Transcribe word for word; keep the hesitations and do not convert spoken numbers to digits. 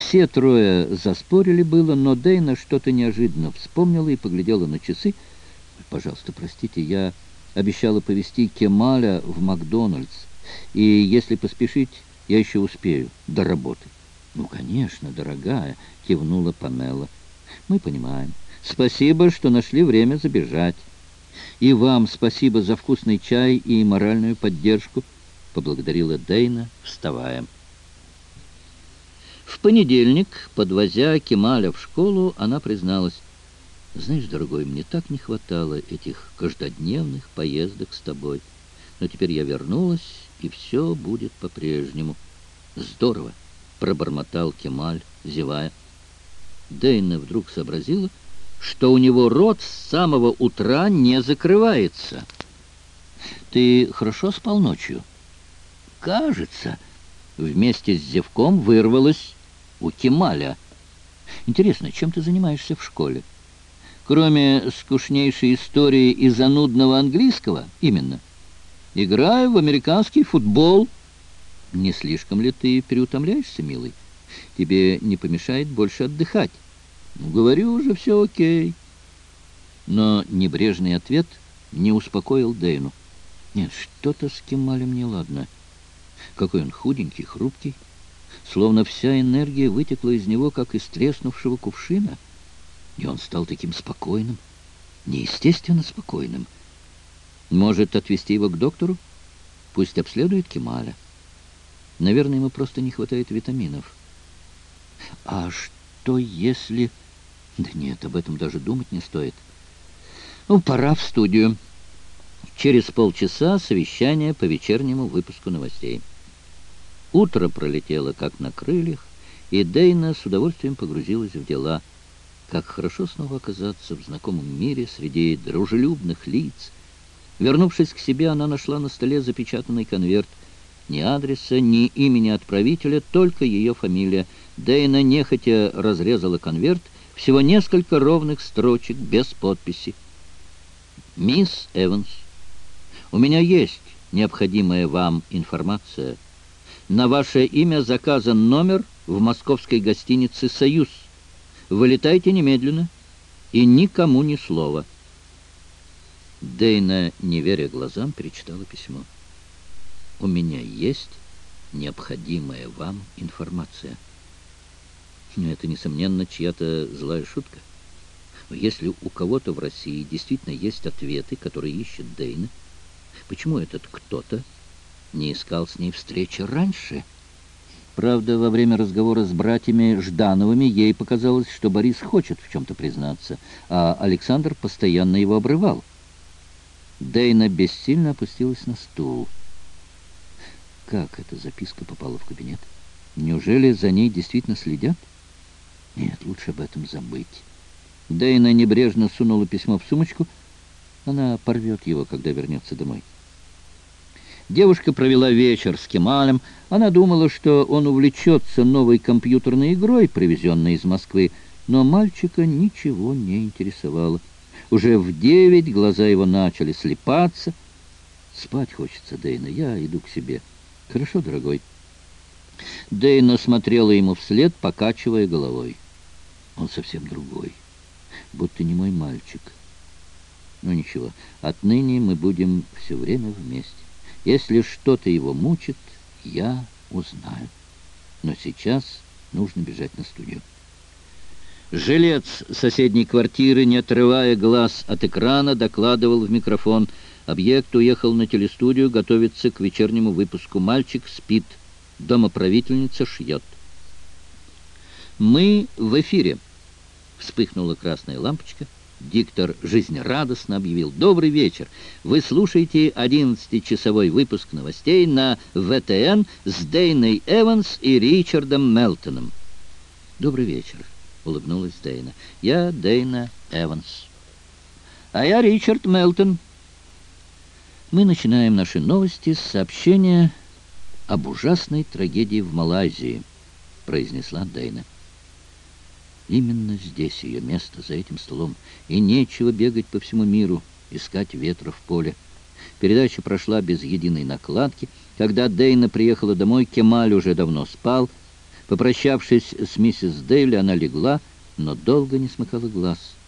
Все трое заспорили было, но Дейна что-то неожиданно вспомнила и поглядела на часы. «Пожалуйста, простите, я обещала повезти Кемаля в Макдональдс, и если поспешить, я еще успею до работы». «Ну, конечно, дорогая», — кивнула Памела. «Мы понимаем. Спасибо, что нашли время забежать. И вам спасибо за вкусный чай и моральную поддержку», — поблагодарила Дейна, вставая. В понедельник, подвозя Кемаля в школу, она призналась: «Знаешь, дорогой, мне так не хватало этих каждодневных поездок с тобой. Но теперь я вернулась, и все будет по-прежнему». «Здорово!» — пробормотал Кемаль, зевая. Дейна вдруг сообразила, что у него рот с самого утра не закрывается. «Ты хорошо спал ночью?» «Кажется». Вместе с зевком вырвалось у Кемаля. «Интересно, чем ты занимаешься в школе?» «Кроме скучнейшей истории и занудного английского?» «Именно. Играю в американский футбол». «Не слишком ли ты переутомляешься, милый? Тебе не помешает больше отдыхать?» «Ну, говорю же, все окей». Но небрежный ответ не успокоил Дейну. «Нет, что-то с Кемалем неладно. Какой он худенький, хрупкий. Словно вся энергия вытекла из него, как из треснувшего кувшина. И он стал таким спокойным, неестественно спокойным. Может, отвезти его к доктору? Пусть обследует Кемаля. Наверное, ему просто не хватает витаминов. А что если... Да нет, об этом даже думать не стоит. Ну, пора в студию. Через полчаса совещание по вечернему выпуску новостей. Утро пролетело как на крыльях, и Дейна с удовольствием погрузилась в дела. Как хорошо снова оказаться в знакомом мире среди дружелюбных лиц. Вернувшись к себе, она нашла на столе запечатанный конверт. Ни адреса, ни имени отправителя, только ее фамилия. Дейна нехотя разрезала конверт, всего несколько ровных строчек, без подписи. «Мисс Эванс, у меня есть необходимая вам информация. На ваше имя заказан номер в московской гостинице «Союз». Вылетайте немедленно и никому ни слова». Дейна, не веря глазам, перечитала письмо. «У меня есть необходимая вам информация». Это, несомненно, чья-то злая шутка. Но если у кого-то в России действительно есть ответы, которые ищет Дейна, почему этот кто-то не искал с ней встречи раньше? Правда, во время разговора с братьями Ждановыми ей показалось, что Борис хочет в чем-то признаться, а Александр постоянно его обрывал. Дейна бессильно опустилась на стул. Как эта записка попала в кабинет? Неужели за ней действительно следят? Нет, лучше об этом забыть. Дейна небрежно сунула письмо в сумочку. Она порвет его, когда вернется домой. Девушка провела вечер с Кемалем. Она думала, что он увлечется новой компьютерной игрой, привезенной из Москвы, но мальчика ничего не интересовало. Уже в девять глаза его начали слепаться. «Спать хочется, Дейна, я иду к себе». «Хорошо, дорогой». Дейна смотрела ему вслед, покачивая головой. «Он совсем другой, будто не мой мальчик. Ну ничего, отныне мы будем все время вместе. Если что-то его мучит, я узнаю. Но сейчас нужно бежать на студию». Жилец соседней квартиры, не отрывая глаз от экрана, докладывал в микрофон. Объект уехал на телестудию, готовится к вечернему выпуску. Мальчик спит, домоправительница шьет. «Мы в эфире». Вспыхнула красная лампочка. Диктор жизнерадостно объявил: «Добрый вечер! Вы слушаете одиннадцатичасовой выпуск новостей на вэ тэ эн с Дейной Эванс и Ричардом Мелтоном». «Добрый вечер», — улыбнулась Дейна. «Я Дейна Эванс». «А я Ричард Мелтон». Мы начинаем наши новости с сообщения об ужасной трагедии в Малайзии, произнесла Дейна. Именно здесь ее место, за этим столом, и нечего бегать по всему миру, искать ветра в поле. Передача прошла без единой накладки. Когда Дейна приехала домой, Кемаль уже давно спал. Попрощавшись с миссис Дейли, она легла, но долго не смыкала глаз.